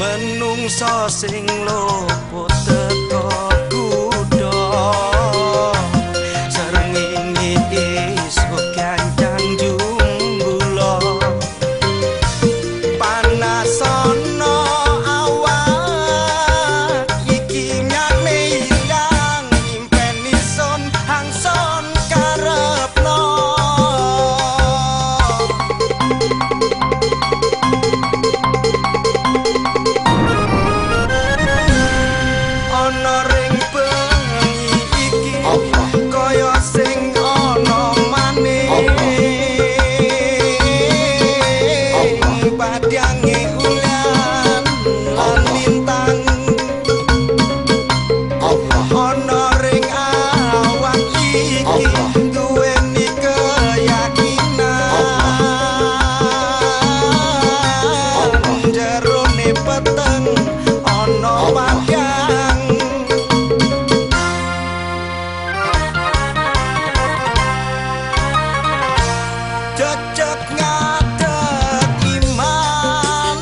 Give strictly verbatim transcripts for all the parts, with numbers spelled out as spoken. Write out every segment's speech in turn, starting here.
menungso sing lopo teko kuda srengenge esuk kancang jumbula panasana awak iki nyane ilang impeni sun hangson karepno cocok ngadeg iman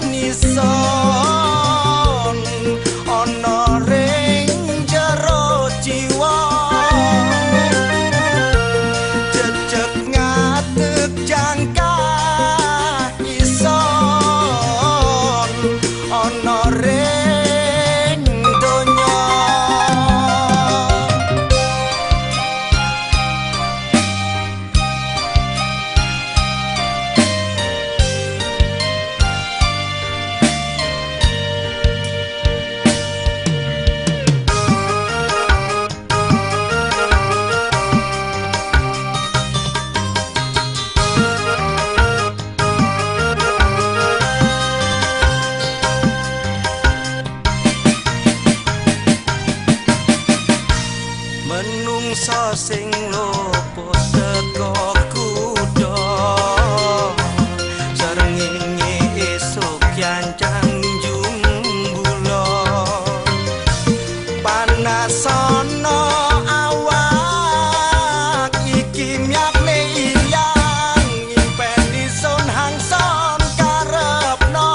ison ana ring jero jiwa cocok ngadeg jangka ison ana ring donya menungso sing lopo teko kuda srengenge esuk kancang jumbula panasana awak iki myakne ilang impeni sun hangson karepno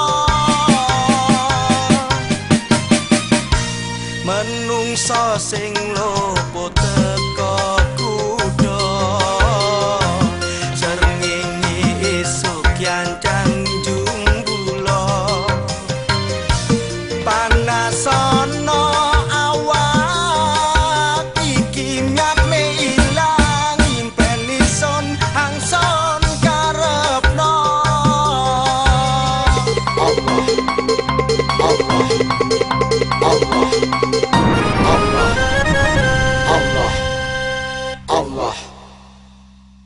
menungso sing lopo teko kuda srengenge esuk kancang jumbula panasana awak iki myakne ilang impeni sun hangson karepno Allah Allah Allah